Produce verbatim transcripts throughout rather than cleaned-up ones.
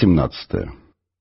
восемнадцатое.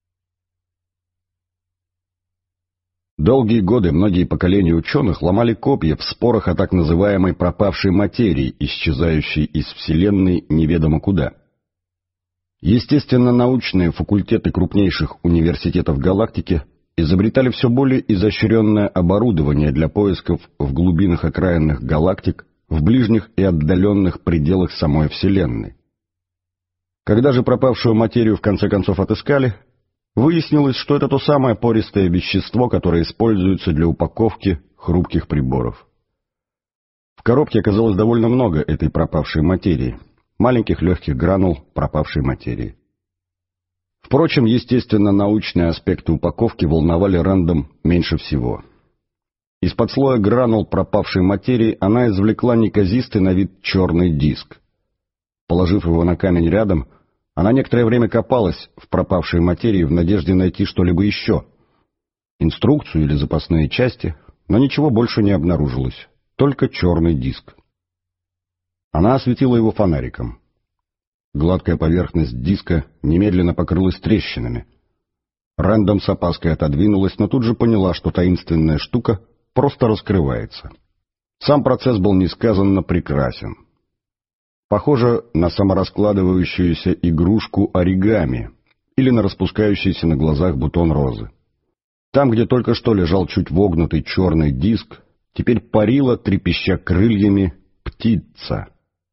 Долгие годы многие поколения ученых ломали копья в спорах о так называемой пропавшей материи, исчезающей из Вселенной неведомо куда. Естественно-научные факультеты крупнейших университетов галактики изобретали все более изощренное оборудование для поисков в глубинах окраинных галактик, в ближних и отдаленных пределах самой Вселенной. Когда же пропавшую материю в конце концов отыскали, выяснилось, что это то самое пористое вещество, которое используется для упаковки хрупких приборов. В коробке оказалось довольно много этой пропавшей материи, маленьких легких гранул пропавшей материи. Впрочем, естественно-научные аспекты упаковки волновали Рэндом меньше всего. Из-под слоя гранул пропавшей материи она извлекла неказистый на вид черный диск. Положив его на камень рядом, она некоторое время копалась в пропавшей материи в надежде найти что-либо еще. Инструкцию или запасные части, но ничего больше не обнаружилось, только черный диск. Она осветила его фонариком. Гладкая поверхность диска немедленно покрылась трещинами. Рэндом с опаской отодвинулась, но тут же поняла, что таинственная штука просто раскрывается. Сам процесс был несказанно прекрасен. Похоже на самораскладывающуюся игрушку оригами или на распускающийся на глазах бутон розы. Там, где только что лежал чуть вогнутый черный диск, теперь парила, трепеща крыльями, птица.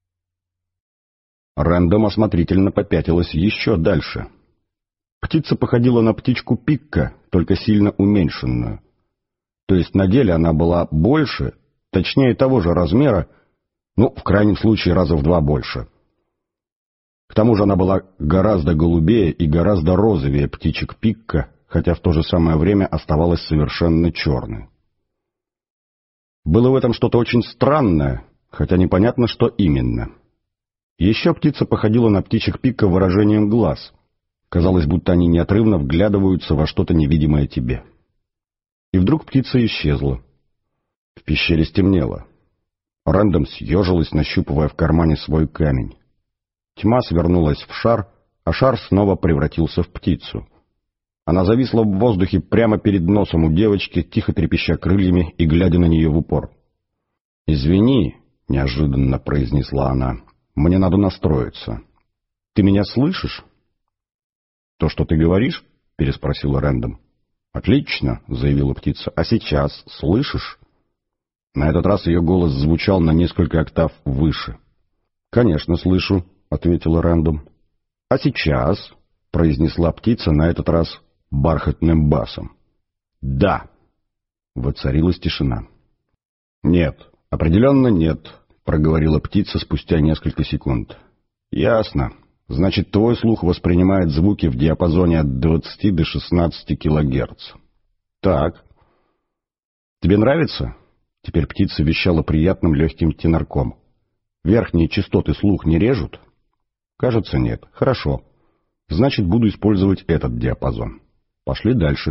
Рэндом осмотрительно попятилась еще дальше. Птица походила на птичку Пикка, только сильно уменьшенную. То есть на деле она была больше, точнее того же размера, ну, в крайнем случае, раза в два больше. К тому же она была гораздо голубее и гораздо розовее птичек Пикка, хотя в то же самое время оставалась совершенно черной. Было в этом что-то очень странное, хотя непонятно, что именно. Еще птица походила на птичек Пикка выражением глаз. Казалось, будто они неотрывно вглядываются во что-то невидимое тебе. И вдруг птица исчезла. В пещере стемнело. Рэндом съежилась, нащупывая в кармане свой камень. Тьма свернулась в шар, а шар снова превратился в птицу. Она зависла в воздухе прямо перед носом у девочки, тихо трепеща крыльями и глядя на нее в упор. «Извини», — неожиданно произнесла она, — «мне надо настроиться. Ты меня слышишь?» «То, что ты говоришь?» — переспросила Рэндом. «Отлично», — заявила птица. «А сейчас слышишь?» На этот раз ее голос звучал на несколько октав выше. «Конечно, слышу», — ответила Рэндом. «А сейчас?» — произнесла птица на этот раз бархатным басом. «Да». Воцарилась тишина. «Нет, определенно нет», — проговорила птица спустя несколько секунд. «Ясно. Значит, твой слух воспринимает звуки в диапазоне от двадцати до шестнадцати килогерц. Так. Тебе нравится?» Теперь птица вещала приятным легким тенорком. «Верхние частоты слух не режут?» «Кажется, нет. Хорошо. Значит, буду использовать этот диапазон. Пошли дальше».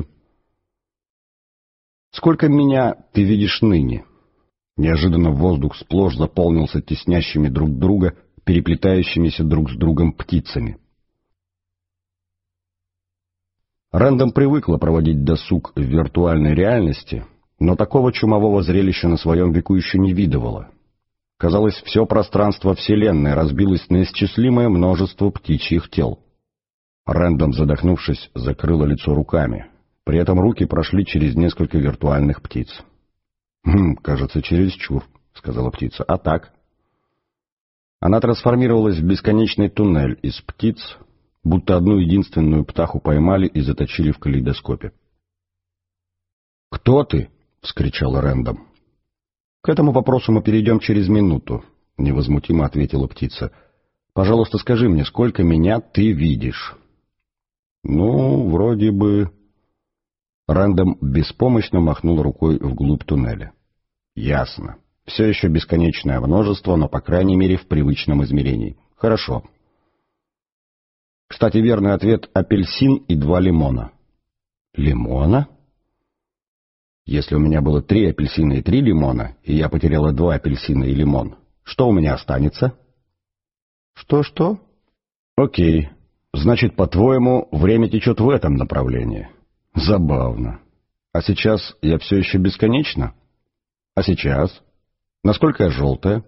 «Сколько меня ты видишь ныне?» Неожиданно воздух сплошь заполнился теснящими друг друга, переплетающимися друг с другом птицами. Рэндом привыкла проводить досуг в виртуальной реальности, но такого чумового зрелища на своем веку еще не видывала. Казалось, все пространство Вселенной разбилось на исчислимое множество птичьих тел. Рэндом, задохнувшись, закрыла лицо руками. При этом руки прошли через несколько виртуальных птиц. «Хм, кажется, чересчур», — сказала птица. «А так?» Она трансформировалась в бесконечный туннель из птиц, будто одну единственную птаху поймали и заточили в калейдоскопе. «Кто ты?» — вскричала Рэндом. «К этому вопросу мы перейдем через минуту», — невозмутимо ответила птица. «Пожалуйста, скажи мне, сколько меня ты видишь?» «Ну, вроде бы...» Рэндом беспомощно махнул рукой вглубь туннеля. «Ясно. Все еще бесконечное множество, но, по крайней мере, в привычном измерении. Хорошо. Кстати, верный ответ — апельсин и два лимона». «Лимона?» «Если у меня было три апельсина и три лимона, и я потеряла два апельсина и лимон, что у меня останется?» «Что-что?» «Окей. Значит, по-твоему, время течет в этом направлении? Забавно. А сейчас я все еще бесконечна? А сейчас? Насколько я желтая?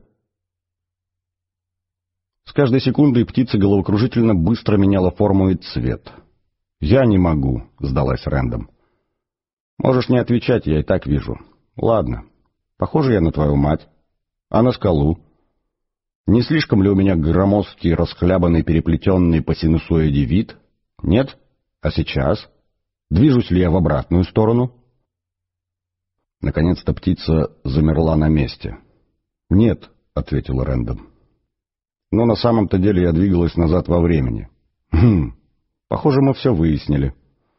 С каждой секундой птица головокружительно быстро меняла форму и цвет. «Я не могу», — сдалась Рэндом. «Можешь не отвечать, я и так вижу. Ладно. Похоже я на твою мать. А на скалу? Не слишком ли у меня громоздкий, расхлябанный, переплетенный по синусоиде вид? Нет? А сейчас? Движусь ли я в обратную сторону?» Наконец-то птица замерла на месте. «Нет», — ответила Рэндом. «Но на самом-то деле я двигалась назад во времени». «Хм, похоже, мы все выяснили».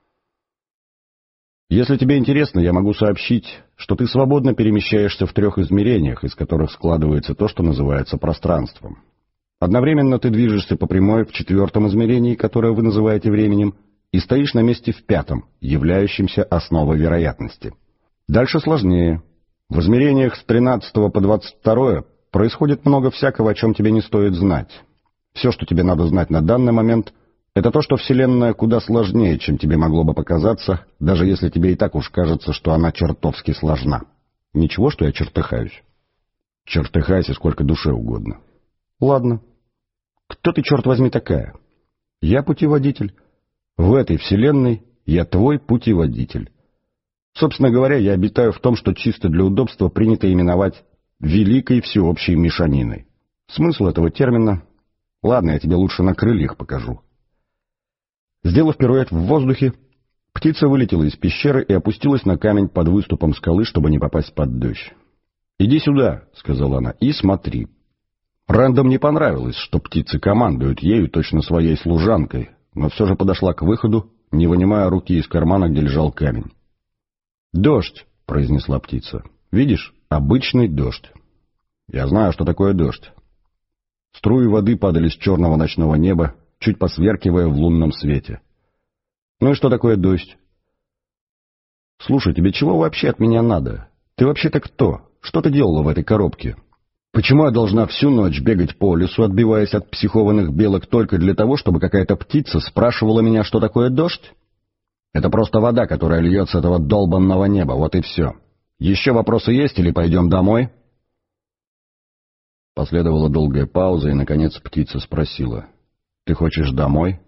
«Если тебе интересно, я могу сообщить, что ты свободно перемещаешься в трех измерениях, из которых складывается то, что называется пространством. Одновременно ты движешься по прямой в четвертом измерении, которое вы называете временем, и стоишь на месте в пятом, являющемся основой вероятности. Дальше сложнее. В измерениях с тринадцатого по двадцать второе происходит много всякого, о чем тебе не стоит знать. Все, что тебе надо знать на данный момент, это то, что Вселенная куда сложнее, чем тебе могло бы показаться, даже если тебе и так уж кажется, что она чертовски сложна. Ничего, что я чертыхаюсь. Чертыхайся сколько душе угодно. Ладно. Кто ты, черт возьми, такая? Я путеводитель. В этой Вселенной я твой путеводитель. Собственно говоря, я обитаю в том, что чисто для удобства принято именовать «великой всеобщей мешаниной». Смысл этого термина... Ладно, я тебе лучше на крыльях покажу. Сделав пируэт в воздухе, птица вылетела из пещеры и опустилась на камень под выступом скалы, чтобы не попасть под дождь. «Иди сюда», — сказала она, — «и смотри». Рэндом не понравилось, что птицы командуют ею точно своей служанкой, но все же подошла к выходу, не вынимая руки из кармана, где лежал камень. «Дождь», — произнесла птица. «Видишь, обычный дождь». «Я знаю, что такое дождь». Струи воды падали с черного ночного неба, чуть посверкивая в лунном свете. «Ну и что такое дождь?» «Слушай, тебе чего вообще от меня надо? Ты вообще-то кто? Что ты делала в этой коробке? Почему я должна всю ночь бегать по лесу, отбиваясь от психованных белок только для того, чтобы какая-то птица спрашивала меня, что такое дождь? Это просто вода, которая льет с этого долбанного неба, вот и все. Еще вопросы есть или пойдем домой?» Последовала долгая пауза, и, наконец, птица спросила: «Ты хочешь домой?»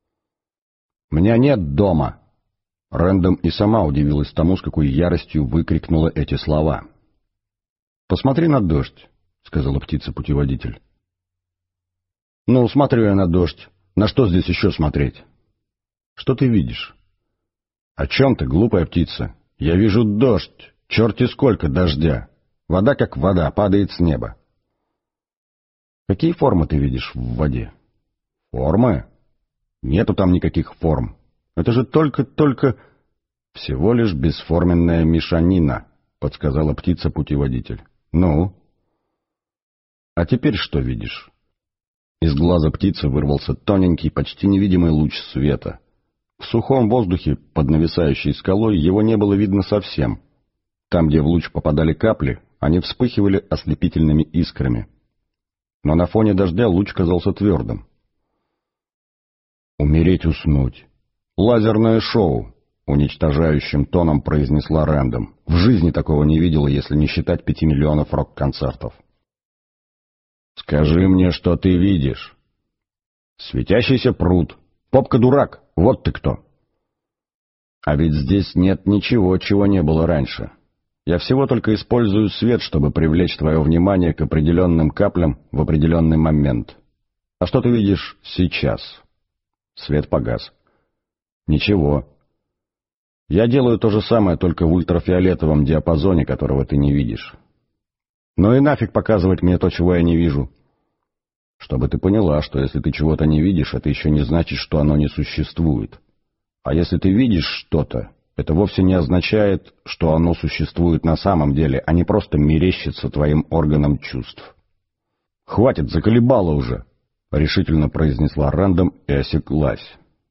«Меня нет дома!» Рэндом и сама удивилась тому, с какой яростью выкрикнула эти слова. «Посмотри на дождь», — сказала птица-путеводитель. «Ну, смотрю я на дождь. На что здесь еще смотреть?» «Что ты видишь?» «О чем ты, глупая птица? Я вижу дождь, черти сколько дождя. Вода как вода, падает с неба». «Какие формы ты видишь в воде?» «Формы? Нету там никаких форм. Это же только-только...» «Всего лишь бесформенная мешанина», — подсказала птица-путеводитель. «Ну?» «А теперь что видишь?» Из глаза птицы вырвался тоненький, почти невидимый луч света. В сухом воздухе, под нависающей скалой, его не было видно совсем. Там, где в луч попадали капли, они вспыхивали ослепительными искрами. Но на фоне дождя луч казался твердым. «Умереть, уснуть. Лазерное шоу», — уничтожающим тоном произнесла Рэндом. «В жизни такого не видела, если не считать пяти миллионов рок-концертов». «Скажи мне, что ты видишь?» «Светящийся пруд. Попка-дурак. Вот ты кто». «А ведь здесь нет ничего, чего не было раньше. Я всего только использую свет, чтобы привлечь твое внимание к определенным каплям в определенный момент. А что ты видишь сейчас?» Свет погас. «Ничего. Я делаю то же самое, только в ультрафиолетовом диапазоне, которого ты не видишь. Ну и нафиг показывать мне то, чего я не вижу. Чтобы ты поняла, что если ты чего-то не видишь, это еще не значит, что оно не существует. А если ты видишь что-то, это вовсе не означает, что оно существует на самом деле, а не просто мерещится твоим органам чувств». «Хватит, заколебало уже», — решительно произнесла Рэндом и осеклась.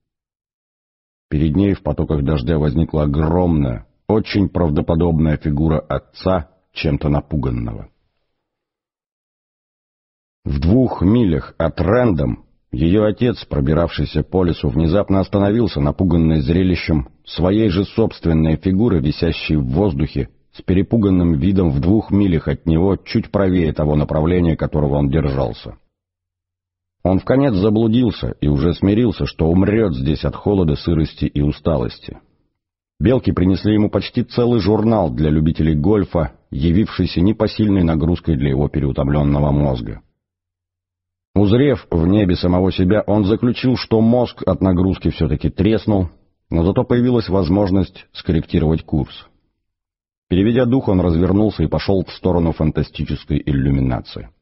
Перед ней в потоках дождя возникла огромная, очень правдоподобная фигура отца, чем-то напуганного. В двух милях от Рэндом Ее отец, пробиравшийся по лесу, внезапно остановился, напуганный зрелищем своей же собственной фигуры, висящей в воздухе, с перепуганным видом в двух милях от него, чуть правее того направления, которого он держался. Он вконец заблудился и уже смирился, что умрет здесь от холода, сырости и усталости. Белки принесли ему почти целый журнал для любителей гольфа, явившийся непосильной нагрузкой для его переутомленного мозга. Узрев в небе самого себя, он заключил, что мозг от нагрузки все-таки треснул, но зато появилась возможность скорректировать курс. Переведя дух, он развернулся и пошел в сторону фантастической иллюминации.